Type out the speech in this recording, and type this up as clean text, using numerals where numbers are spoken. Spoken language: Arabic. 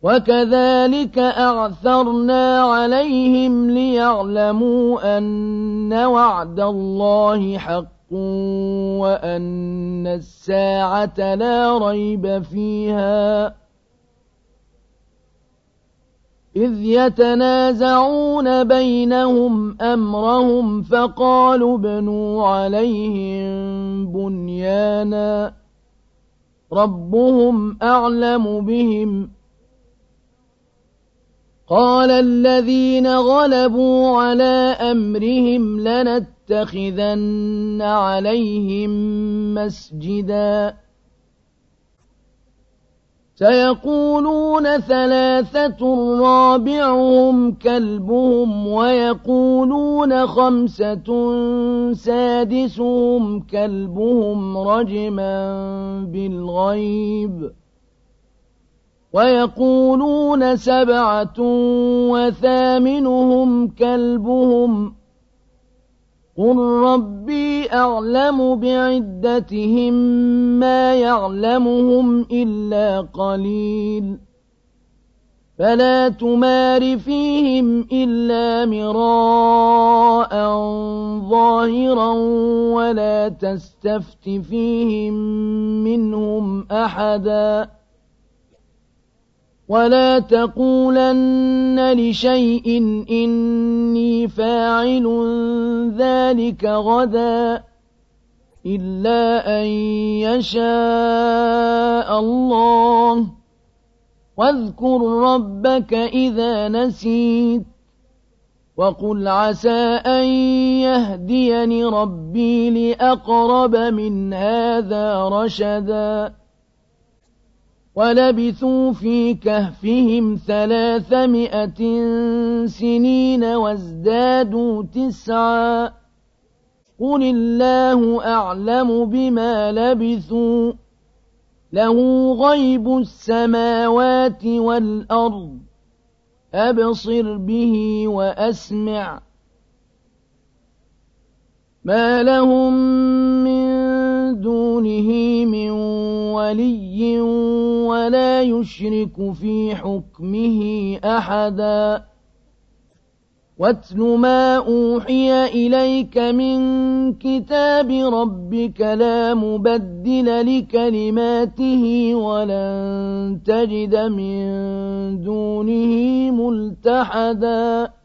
وكذلك أعثرنا عليهم ليعلموا أن وعد الله حق وأن الساعة لا ريب فيها إذ يتنازعون بينهم أمرهم فقالوا ابنوا عليهم بنيانا ربهم أعلم بهم قال الذين غلبوا على أمرهم لنتخذن عليهم مسجدا سيقولون ثلاثة رابعهم كلبهم ويقولون خمسة سادسهم كلبهم رجما بالغيب ويقولون سبعة وثامنهم كلبهم قل ربي أعلم بعدتهم ما يعلمهم إلا قليل فلا تمار فيهم إلا مراء ظاهرا ولا تستفت فيهم منهم أحدا ولا تقولن لشيء إني فاعل ذلك غدا إلا أن يشاء الله واذكر ربك إذا نسيت وقل عسى أن يهديني ربي لأقرب من هذا رشدا ولبثوا في كهفهم 300 سنين وازدادوا 9 قل الله أعلم بما لبثوا له غيب السماوات والأرض أبصر به وأسمع ما لهم من دونه من ولي ولا يشرك في حكمه أحدا واتل ما أوحي إليك من كتاب ربك لا مبدل لكلماته ولن تجد من دونه ملتحدا